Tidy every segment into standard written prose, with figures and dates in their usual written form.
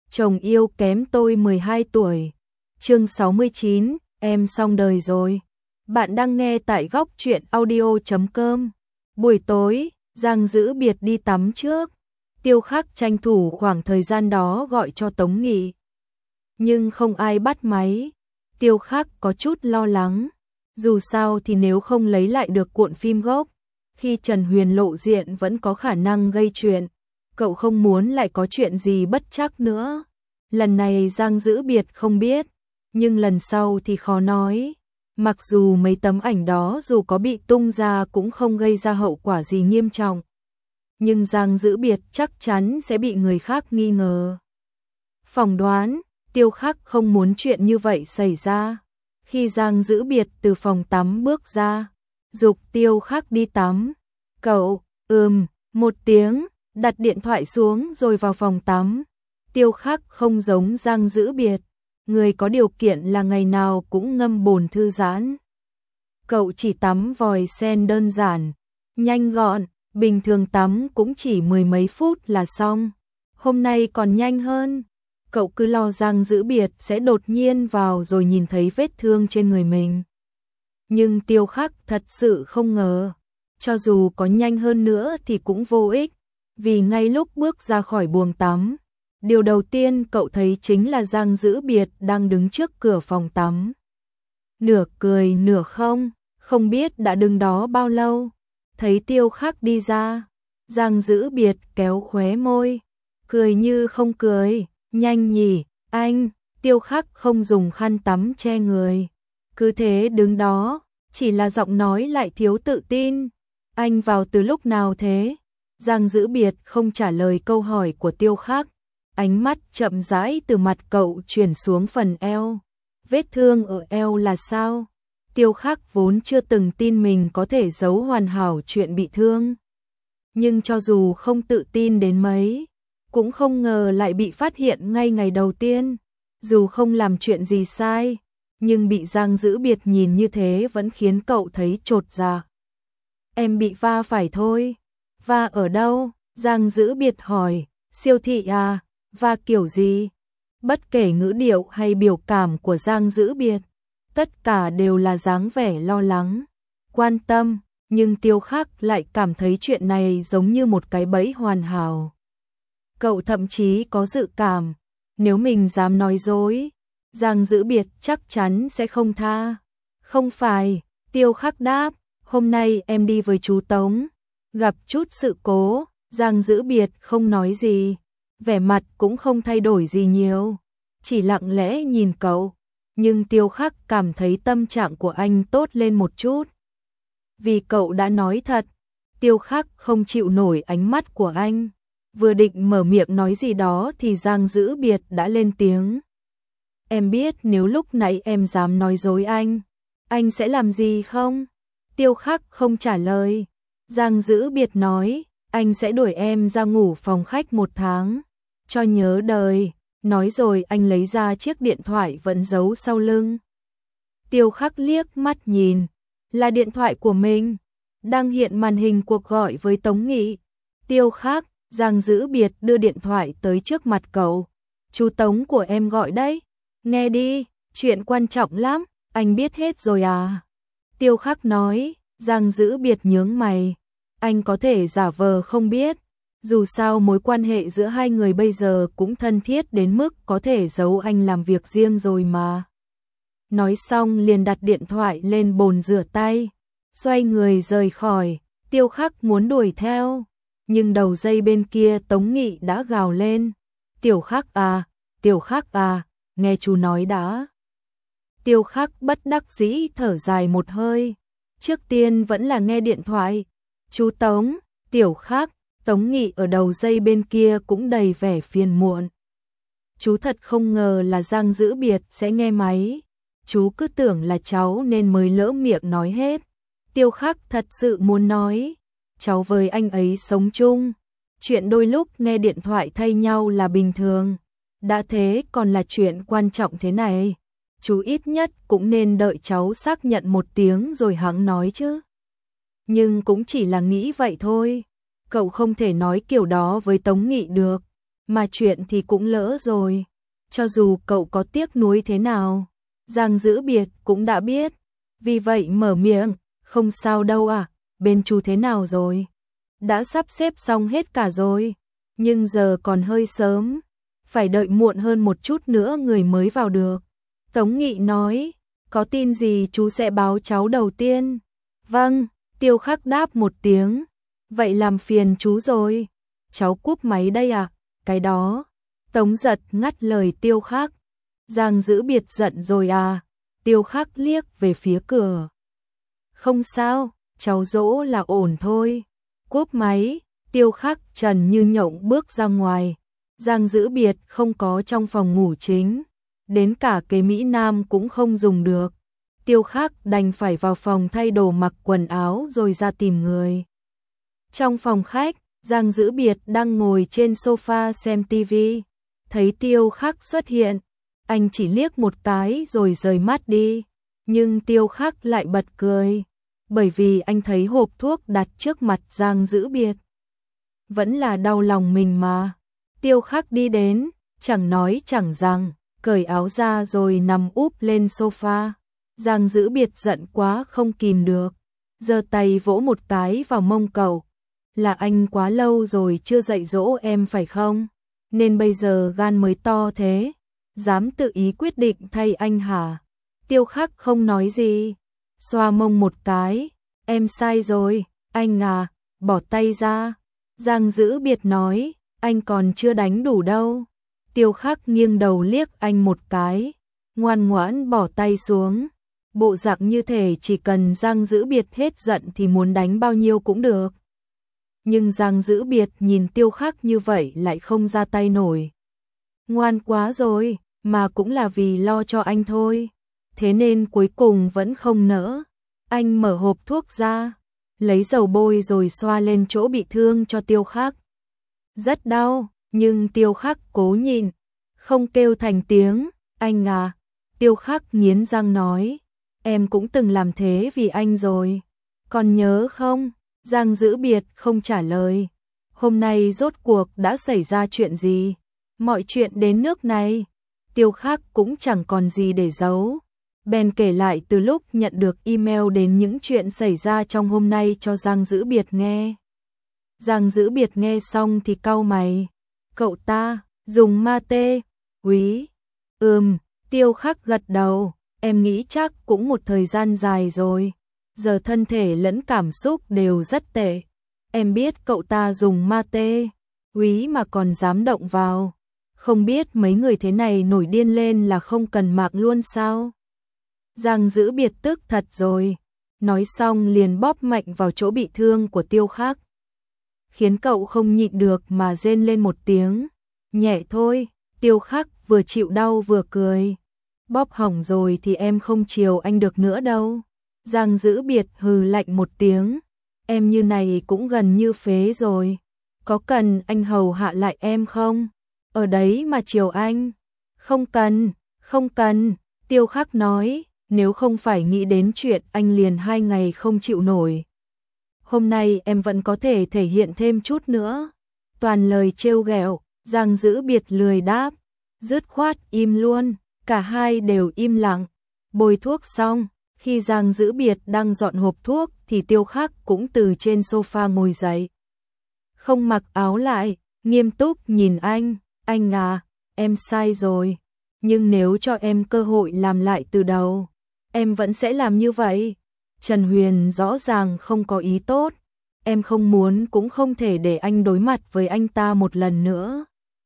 Chồng yêu kém tôi 12 tuổi. Chương 69, em xong đời rồi. Bạn đang nghe tại góc truyện audio.com. Buổi tối, Giang Dữ Biệt đi tắm trước. Tiêu Khắc tranh thủ khoảng thời gian đó gọi cho Tống Nghị. Nhưng không ai bắt máy. Tiêu Khắc có chút lo lắng. Dù sao thì nếu không lấy lại được cuộn phim gốc, khi Trần Huyền lộ diện vẫn có khả năng gây chuyện. Cậu không muốn lại có chuyện gì bất trắc nữa. Lần này Giang Dữ Biệt không biết, nhưng lần sau thì khó nói. Mặc dù mấy tấm ảnh đó dù có bị tung ra cũng không gây ra hậu quả gì nghiêm trọng, nhưng Giang Dữ Biệt chắc chắn sẽ bị người khác nghi ngờ. Phỏng đoán, Tiêu Khắc không muốn chuyện như vậy xảy ra. Khi Giang Dữ Biệt từ phòng tắm bước ra, giục Tiêu Khắc đi tắm. Cậu, một tiếng, đặt điện thoại xuống rồi vào phòng tắm. Tiêu Khắc không giống Giang Dữ Biệt, người có điều kiện là ngày nào cũng ngâm bồn thư giãn. Cậu chỉ tắm vòi sen đơn giản, nhanh gọn, bình thường tắm cũng chỉ mười mấy phút là xong. Hôm nay còn nhanh hơn. Cậu cứ lo Giang Dữ Biệt sẽ đột nhiên vào rồi nhìn thấy vết thương trên người mình. Nhưng Tiêu Khắc thật sự không ngờ, cho dù có nhanh hơn nữa thì cũng vô ích, vì ngay lúc bước ra khỏi buồng tắm, điều đầu tiên cậu thấy chính là Giang Dữ Biệt đang đứng trước cửa phòng tắm. Nửa cười nửa không biết đã đứng đó bao lâu. Thấy Tiêu Khắc đi ra, Giang Dữ Biệt kéo khóe môi, cười như không cười. Nhanh nhỉ, anh. Tiêu Khắc không dùng khăn tắm che người, cứ thế đứng đó, chỉ là giọng nói lại thiếu tự tin. Anh vào từ lúc nào thế? Giang Dữ Biệt không trả lời câu hỏi của Tiêu Khắc, ánh mắt chậm rãi từ mặt cậu chuyển xuống phần eo. Vết thương ở eo là sao? Tiêu Khắc vốn chưa từng tin mình có thể giấu hoàn hảo chuyện bị thương, nhưng cho dù không tự tin đến mấy, cũng không ngờ lại bị phát hiện ngay ngày đầu tiên. Dù không làm chuyện gì sai, nhưng bị Giang Dữ Biệt nhìn như thế vẫn khiến cậu thấy chột dạ. Em bị va phải thôi. Va ở đâu? Giang Dữ Biệt hỏi. Siêu thị à? Va kiểu gì? Bất kể ngữ điệu hay biểu cảm của Giang Dữ Biệt, tất cả đều là dáng vẻ lo lắng, quan tâm, nhưng Tiêu Khắc lại cảm thấy chuyện này giống như một cái bẫy hoàn hảo. Cậu thậm chí có dự cảm, nếu mình dám nói dối, Giang Dữ Biệt chắc chắn sẽ không tha. Không phải, Tiêu Khắc đáp, hôm nay em đi với chú Tống, gặp chút sự cố. Giang Dữ Biệt không nói gì, vẻ mặt cũng không thay đổi gì nhiều, chỉ lặng lẽ nhìn cậu, nhưng Tiêu Khắc cảm thấy tâm trạng của anh tốt lên một chút. Vì cậu đã nói thật, Tiêu Khắc không chịu nổi ánh mắt của anh. Vừa định mở miệng nói gì đó thì Giang Dữ Biệt đã lên tiếng. Em biết nếu lúc nãy em dám nói dối anh sẽ làm gì không? Tiêu Khắc không trả lời. Giang Dữ Biệt nói, anh sẽ đuổi em ra ngủ phòng khách 1 tháng, cho nhớ đời. Nói rồi anh lấy ra chiếc điện thoại vẫn giấu sau lưng. Tiêu Khắc liếc mắt nhìn, là điện thoại của mình, đang hiện màn hình cuộc gọi với Tống Nghị. Tiêu Khắc, Giang Dữ Biệt đưa điện thoại tới trước mặt cậu. Chú Tống của em gọi đấy, nghe đi, chuyện quan trọng lắm, anh biết hết rồi à? Tiêu Khắc nói. Giang Dữ Biệt nhướng mày, anh có thể giả vờ không biết, dù sao mối quan hệ giữa hai người bây giờ cũng thân thiết đến mức có thể giấu anh làm việc riêng rồi mà. Nói xong liền đặt điện thoại lên bồn rửa tay, xoay người rời khỏi. Tiêu Khắc muốn đuổi theo, nhưng đầu dây bên kia Tống Nghị đã gào lên. Tiểu Khắc à, nghe chú nói đã. Tiêu Khắc bất đắc dĩ thở dài một hơi, trước tiên vẫn là nghe điện thoại. Chú Tống, Tiểu Khắc. Tống Nghị ở đầu dây bên kia cũng đầy vẻ phiền muộn. Chú thật không ngờ là Giang Dữ Biệt sẽ nghe máy. Chú cứ tưởng là cháu nên mới lỡ miệng nói hết. Tiêu Khắc thật sự muốn nói, cháu với anh ấy sống chung, chuyện đôi lúc nghe điện thoại thay nhau là bình thường. Đã thế còn là chuyện quan trọng thế này, chú ít nhất cũng nên đợi cháu xác nhận một tiếng rồi hẵng nói chứ. Nhưng cũng chỉ là nghĩ vậy thôi. Cậu không thể nói kiểu đó với Tống Nghị được, mà chuyện thì cũng lỡ rồi. Cho dù cậu có tiếc nuối thế nào, Giang Dữ Biệt cũng đã biết. Vì vậy mở miệng, không sao đâu à, bên chú thế nào rồi? Đã sắp xếp xong hết cả rồi, nhưng giờ còn hơi sớm, phải đợi muộn hơn một chút nữa người mới vào được. Tống Nghị nói, có tin gì chú sẽ báo cháu đầu tiên. Vâng, Tiêu Khắc đáp một tiếng, vậy làm phiền chú rồi. Cháu cúp máy đây à, cái đó. Tống Giật ngắt lời Tiêu Khắc. Giang Dữ Biệt giận rồi à? Tiêu Khắc liếc về phía cửa. Không sao, cháu dỗ là ổn thôi. Cúp máy, Tiêu Khắc trần như nhộng bước ra ngoài. Giang Dữ Biệt không có trong phòng ngủ chính, đến cả cái Mỹ Nam cũng không dùng được. Tiêu Khắc đành phải vào phòng thay đồ mặc quần áo rồi ra tìm người. Trong phòng khách, Giang Dữ Biệt đang ngồi trên sofa xem tivi. Thấy Tiêu Khắc xuất hiện, anh chỉ liếc một cái rồi rời mắt đi. Nhưng Tiêu Khắc lại bật cười, bởi vì anh thấy hộp thuốc đặt trước mặt Giang Dữ Biệt. Vẫn là đau lòng mình mà. Tiêu Khắc đi đến, chẳng nói chẳng rằng, cởi áo ra rồi nằm úp lên sofa. Giang Dữ Biệt giận quá không kìm được, giơ tay vỗ một cái vào mông cậu. Là anh quá lâu rồi chưa dạy dỗ em phải không? Nên bây giờ gan mới to thế, dám tự ý quyết định thay anh hả? Tiêu Khắc không nói gì, xoa mông một cái, em sai rồi, anh à, bỏ tay ra. Giang Dữ Biệt nói, anh còn chưa đánh đủ đâu. Tiêu Khắc nghiêng đầu liếc anh một cái, ngoan ngoãn bỏ tay xuống. Bộ dạng như thể chỉ cần Giang Dữ Biệt hết giận thì muốn đánh bao nhiêu cũng được. Nhưng Giang Dữ Biệt nhìn Tiêu Khắc như vậy lại không ra tay nổi. Ngoan quá rồi, mà cũng là vì lo cho anh thôi. Thế nên cuối cùng vẫn không nỡ. Anh mở hộp thuốc ra, lấy dầu bôi rồi xoa lên chỗ bị thương cho Tiêu Khắc. Rất đau, nhưng Tiêu Khắc cố nhịn, không kêu thành tiếng. Anh à, Tiêu Khắc nghiến răng nói, em cũng từng làm thế vì anh rồi. Còn nhớ không? Giang Dữ Biệt không trả lời. Hôm nay rốt cuộc đã xảy ra chuyện gì? Mọi chuyện đến nước này, Tiêu Khắc cũng chẳng còn gì để giấu. Bèn kể lại từ lúc nhận được email đến những chuyện xảy ra trong hôm nay cho Giang Dữ Biệt nghe. Giang Dữ Biệt nghe xong thì cau mày. Cậu ta, dùng ma tê, úy. Tiêu Khắc gật đầu, em nghĩ chắc cũng một thời gian dài rồi. Giờ thân thể lẫn cảm xúc đều rất tệ. Em biết cậu ta dùng ma tê, úy mà còn dám động vào. Không biết mấy người thế này nổi điên lên là không cần mạng luôn sao? Giang Dữ Biệt tức thật rồi. Nói xong liền bóp mạnh vào chỗ bị thương của Tiêu Khắc, khiến cậu không nhịn được mà rên lên một tiếng. Nhẹ thôi. Tiêu Khắc vừa chịu đau vừa cười. Bóp hỏng rồi thì em không chiều anh được nữa đâu. Giang Dữ Biệt hừ lạnh một tiếng. Em như này cũng gần như phế rồi. Có cần anh hầu hạ lại em không? Ở đấy mà chiều anh. Không cần, không cần. Tiêu Khắc nói, nếu không phải nghĩ đến chuyện anh liền 2 ngày không chịu nổi. Hôm nay em vẫn có thể thể hiện thêm chút nữa. Toàn lời trêu ghẹo. Giang Dữ Biệt lười đáp, dứt khoát im luôn. Cả hai đều im lặng. Bôi thuốc xong, khi Giang Dữ Biệt đang dọn hộp thuốc thì Tiêu Khắc cũng từ trên sofa ngồi dậy. Không mặc áo lại, nghiêm túc nhìn anh à, em sai rồi. Nhưng nếu cho em cơ hội làm lại từ đầu, em vẫn sẽ làm như vậy. Trần Huyền rõ ràng không có ý tốt. Em không muốn cũng không thể để anh đối mặt với anh ta một lần nữa.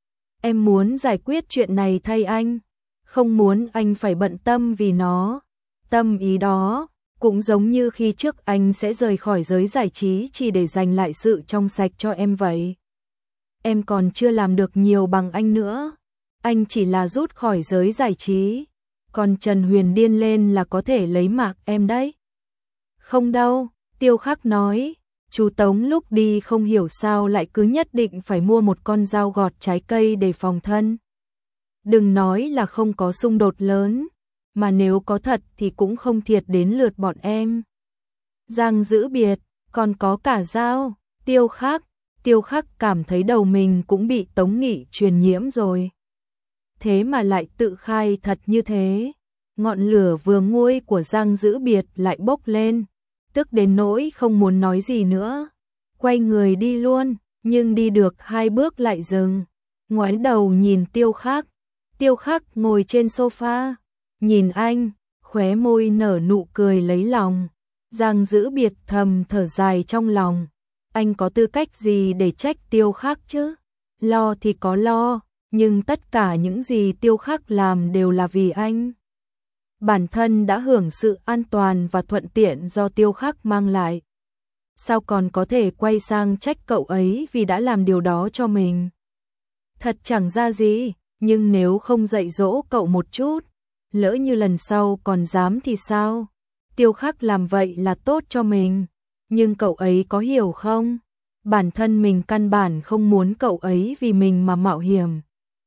Em muốn giải quyết chuyện này thay anh. Không muốn anh phải bận tâm vì nó. Tâm ý đó, cũng giống như khi trước anh sẽ rời khỏi giới giải trí chỉ để giành lại sự trong sạch cho em vậy. Em còn chưa làm được nhiều bằng anh nữa. Anh chỉ là rút khỏi giới giải trí. Còn Trần Huyền điên lên là có thể lấy mạng em đấy. Không đâu, Tiêu Khắc nói. Chú Tống lúc đi không hiểu sao lại cứ nhất định phải mua một con dao gọt trái cây để phòng thân. Đừng nói là không có xung đột lớn, mà nếu có thật thì cũng không thiệt đến lượt bọn em. Giang Dữ Biệt, còn có cả dao. Tiêu Khắc cảm thấy đầu mình cũng bị Tống Nghị truyền nhiễm rồi. Thế mà lại tự khai thật như thế. Ngọn lửa vừa nguôi của Giang Dữ Biệt lại bốc lên, tức đến nỗi không muốn nói gì nữa. Quay người đi luôn, nhưng đi được 2 bước lại dừng, ngoái đầu nhìn Tiêu Khắc. Tiêu Khắc ngồi trên sofa, nhìn anh, khóe môi nở nụ cười lấy lòng. Giang Dữ Biệt thầm thở dài trong lòng. Anh có tư cách gì để trách Tiêu Khắc chứ? Lo thì có lo, nhưng tất cả những gì Tiêu Khắc làm đều là vì anh. Bản thân đã hưởng sự an toàn và thuận tiện do Tiêu Khắc mang lại. Sao còn có thể quay sang trách cậu ấy vì đã làm điều đó cho mình? Thật chẳng ra gì, nhưng nếu không dạy dỗ cậu một chút, lỡ như lần sau còn dám thì sao? Tiêu Khắc làm vậy là tốt cho mình, nhưng cậu ấy có hiểu không? Bản thân mình căn bản không muốn cậu ấy vì mình mà mạo hiểm.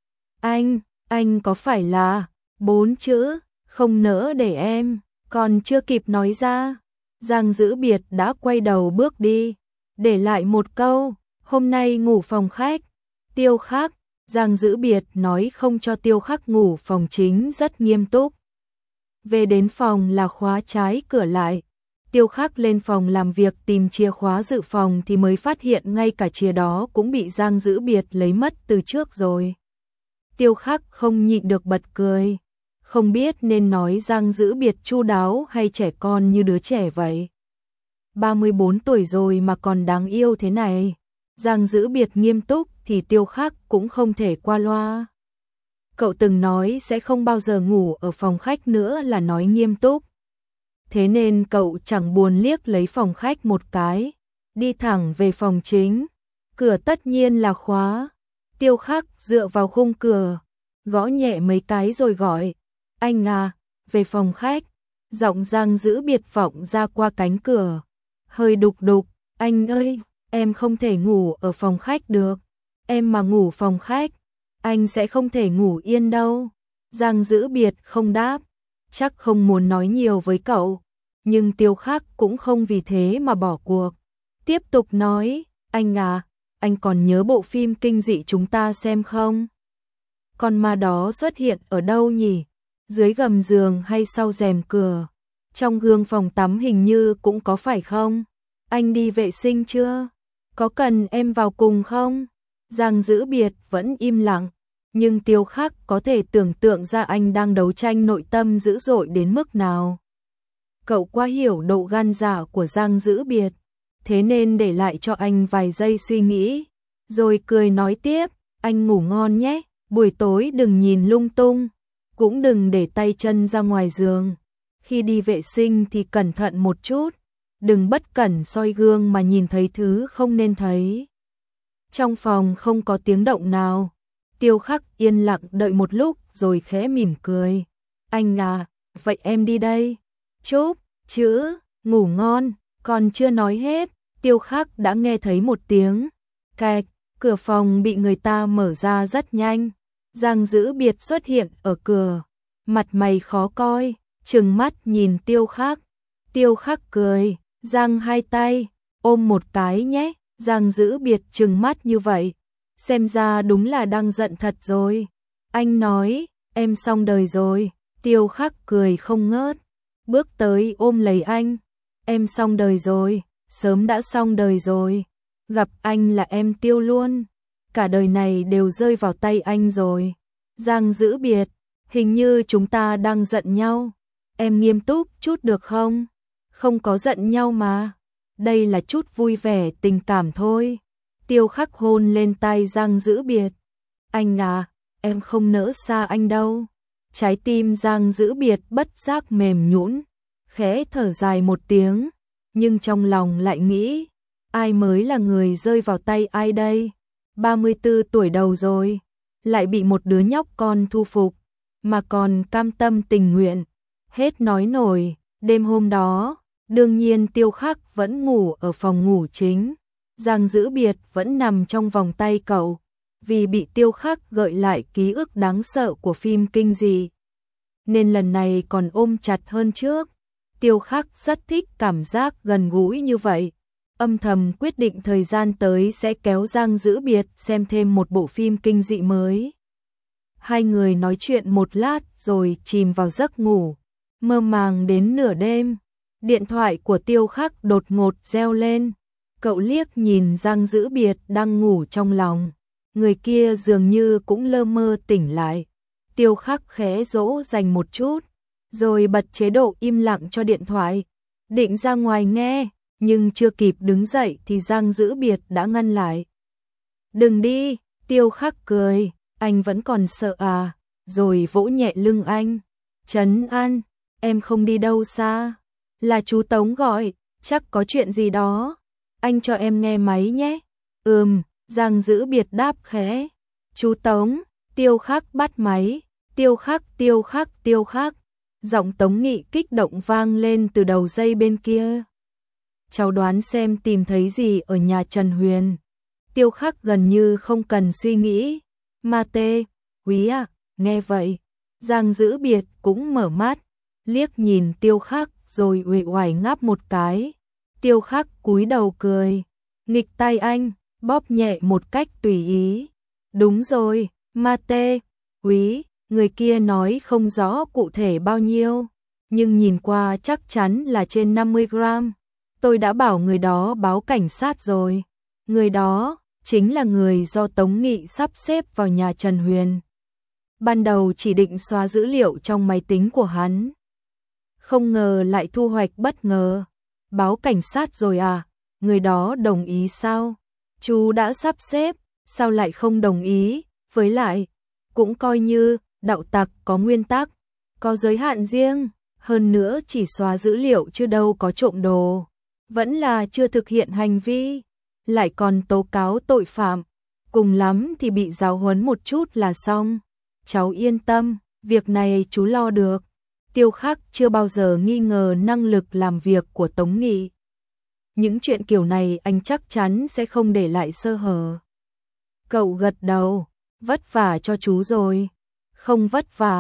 Anh có phải là 4 chữ, không nỡ để em, còn chưa kịp nói ra. Giang Dữ Biệt đã quay đầu bước đi, để lại một câu, hôm nay ngủ phòng khách. Tiêu Khắc, Giang Dữ Biệt nói không cho Tiêu Khắc ngủ phòng chính rất nghiêm túc. Về đến phòng là khóa trái cửa lại. Tiêu Khắc lên phòng làm việc tìm chìa khóa dự phòng thì mới phát hiện ngay cả chìa đó cũng bị Giang Dữ Biệt lấy mất từ trước rồi. Tiêu Khắc không nhịn được bật cười. Không biết nên nói Giang Dữ Biệt chu đáo hay trẻ con như đứa trẻ vậy. 34 tuổi rồi mà còn đáng yêu thế này. Giang Dữ Biệt nghiêm túc thì Tiêu Khắc cũng không thể qua loa. Cậu từng nói sẽ không bao giờ ngủ ở phòng khách nữa là nói nghiêm túc. Thế nên cậu chẳng buồn liếc lấy phòng khách một cái, đi thẳng về phòng chính. Cửa tất nhiên là khóa. Tiêu Khắc dựa vào khung cửa, gõ nhẹ mấy cái rồi gọi, anh à, về phòng khách. Giọng Giang Dữ Biệt vọng ra qua cánh cửa, hơi đục đục, anh ơi, em không thể ngủ ở phòng khách được. Em mà ngủ phòng khách, anh sẽ không thể ngủ yên đâu. Giang Dữ Biệt không đáp, chắc không muốn nói nhiều với cậu, nhưng Tiêu Khắc cũng không vì thế mà bỏ cuộc. Tiếp tục nói, anh à, anh còn nhớ bộ phim kinh dị chúng ta xem không? Con ma đó xuất hiện ở đâu nhỉ? Dưới gầm giường hay sau rèm cửa? Trong gương phòng tắm hình như cũng có phải không? Anh đi vệ sinh chưa? Có cần em vào cùng không? Giang Dữ Biệt vẫn im lặng, nhưng Tiêu Khắc có thể tưởng tượng ra anh đang đấu tranh nội tâm dữ dội đến mức nào. Cậu quá hiểu độ gan dạ của Giang Dữ Biệt, thế nên để lại cho anh vài giây suy nghĩ, rồi cười nói tiếp, anh ngủ ngon nhé, buổi tối đừng nhìn lung tung, cũng đừng để tay chân ra ngoài giường. Khi đi vệ sinh thì cẩn thận một chút, đừng bất cẩn soi gương mà nhìn thấy thứ không nên thấy. Trong phòng không có tiếng động nào. Tiêu Khắc yên lặng đợi một lúc rồi khẽ mỉm cười. Anh à, vậy em đi đây. Chúc, chữ, ngủ ngon, còn chưa nói hết, Tiêu Khắc đã nghe thấy một tiếng cạch, cửa phòng bị người ta mở ra rất nhanh. Giang Dữ Biệt xuất hiện ở cửa, mặt mày khó coi, trừng mắt nhìn Tiêu Khắc. Tiêu Khắc cười, giang hai tay, ôm một cái nhé. Giang Dữ Biệt trừng mắt như vậy, xem ra đúng là đang giận thật rồi. Anh nói, em xong đời rồi. Tiêu Khắc cười không ngớt, bước tới ôm lấy anh. Em xong đời rồi, sớm đã xong đời rồi. Gặp anh là em tiêu luôn, cả đời này đều rơi vào tay anh rồi. Giang Dữ Biệt, hình như chúng ta đang giận nhau. Em nghiêm túc chút được không? Không có giận nhau mà. Đây là chút vui vẻ tình cảm thôi. Tiêu Khắc hôn lên tay Giang Dữ Biệt. Anh à, em không nỡ xa anh đâu. Trái tim Giang Dữ Biệt bất giác mềm nhũn, khẽ thở dài một tiếng, nhưng trong lòng lại nghĩ, ai mới là người rơi vào tay ai đây? 34 tuổi đầu rồi, lại bị một đứa nhóc con thu phục, mà còn cam tâm tình nguyện. Hết nói nổi, đêm hôm đó, đương nhiên Tiêu Khắc vẫn ngủ ở phòng ngủ chính. Giang Dữ Biệt vẫn nằm trong vòng tay cậu, vì bị Tiêu Khắc gợi lại ký ức đáng sợ của phim kinh dị, nên lần này còn ôm chặt hơn trước. Tiêu Khắc rất thích cảm giác gần gũi như vậy. âm thầm quyết định thời gian tới sẽ kéo Giang Dữ Biệt xem thêm một bộ phim kinh dị mới. Hai người nói chuyện một lát rồi chìm vào giấc ngủ, mơ màng đến nửa đêm. Điện thoại của Tiêu Khắc đột ngột reo lên, cậu liếc nhìn Giang Dữ Biệt đang ngủ trong lòng, người kia dường như cũng lơ mơ tỉnh lại. Tiêu Khắc khẽ dỗ dành một chút, rồi bật chế độ im lặng cho điện thoại, định ra ngoài nghe, nhưng chưa kịp đứng dậy thì Giang Dữ Biệt đã ngăn lại. Đừng đi, Tiêu Khắc cười, anh vẫn còn sợ à, rồi vỗ nhẹ lưng anh, trấn an, em không đi đâu xa, là chú Tống gọi, chắc có chuyện gì đó, anh cho em nghe máy nhé. Giang Dữ Biệt đáp khẽ, chú Tống. Tiêu Khắc bắt máy, Tiêu Khắc. Giọng Tống Nghị kích động vang lên từ đầu dây bên kia. Cháu đoán xem tìm thấy gì ở nhà Trần Huyền. Tiêu Khắc gần như không cần suy nghĩ. Ma tê, Quý à, nghe vậy. Giang Dữ Biệt cũng mở mắt, liếc nhìn Tiêu Khắc rồi uể oải ngáp một cái. Tiêu Khắc cúi đầu cười, nghịch tay anh, bóp nhẹ một cách tùy ý. Đúng rồi, Ma tê, Quý, người kia nói không rõ cụ thể bao nhiêu, nhưng nhìn qua chắc chắn là trên 50 gram. Tôi đã bảo người đó báo cảnh sát rồi. Người đó chính là người do Tống Nghị sắp xếp vào nhà Trần Huyền. Ban đầu chỉ định xóa dữ liệu trong máy tính của hắn. Không ngờ lại thu hoạch bất ngờ. Báo cảnh sát rồi à? Người đó đồng ý sao? Chú đã sắp xếp, sao lại không đồng ý? Với lại, cũng coi như đạo tặc có nguyên tắc, có giới hạn riêng, hơn nữa chỉ xóa dữ liệu chứ đâu có trộm đồ, vẫn là chưa thực hiện hành vi, lại còn tố cáo tội phạm, cùng lắm thì bị giáo huấn một chút là xong. Cháu yên tâm, việc này chú lo được. Tiêu Khắc chưa bao giờ nghi ngờ năng lực làm việc của Tống Nghị. Những chuyện kiểu này anh chắc chắn sẽ không để lại sơ hở. Cậu gật đầu, vất vả cho chú rồi. Không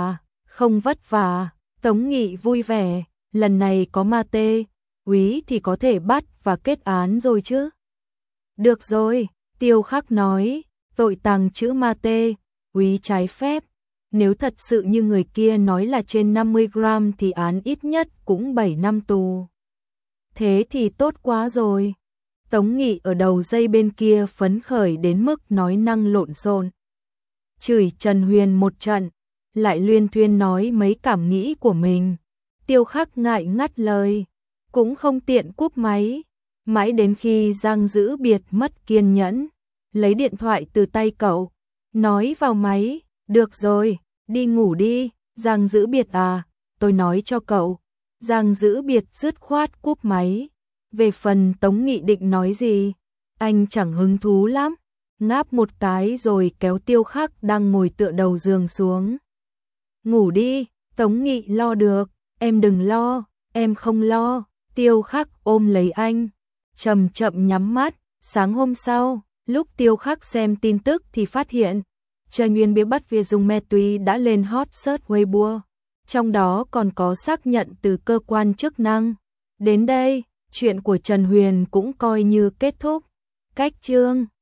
vất vả, Tống Nghị vui vẻ, lần này có Ma tê, Quý thì có thể bắt và kết án rồi chứ. Được rồi, Tiêu Khắc nói, tội tàng trữ Ma tê, Quý trái phép. Nếu thật sự như người kia nói là trên 50 gram thì án ít nhất cũng 7 năm tù. Thế thì tốt quá rồi. Tống Nghị ở đầu dây bên kia phấn khởi đến mức nói năng lộn xộn. Chửi Trần Huyền một trận, lại luyên thuyên nói mấy cảm nghĩ của mình. Tiêu Khắc ngại ngắt lời, cũng không tiện cúp máy. Mãi đến khi Giang Dữ Biệt mất kiên nhẫn, lấy điện thoại từ tay cậu, nói vào máy, được rồi, đi ngủ đi, Giang Dữ Biệt à, tôi nói cho cậu. Giang Dữ Biệt dứt khoát cúp máy. Về phần Tống Nghị định nói gì, anh chẳng hứng thú lắm, ngáp một cái rồi kéo Tiêu Khắc đang ngồi tựa đầu giường xuống. Ngủ đi, Tống Nghị lo được, em đừng lo, em không lo. Tiêu Khắc ôm lấy anh, chậm chậm nhắm mắt. Sáng hôm sau, lúc Tiêu Khắc xem tin tức thì phát hiện Trần Nguyên bị bắt vì dùng ma túy đã lên hot search Weibo, trong đó còn có xác nhận từ cơ quan chức năng. Đến đây, chuyện của Trần Huyền cũng coi như kết thúc. Cách chương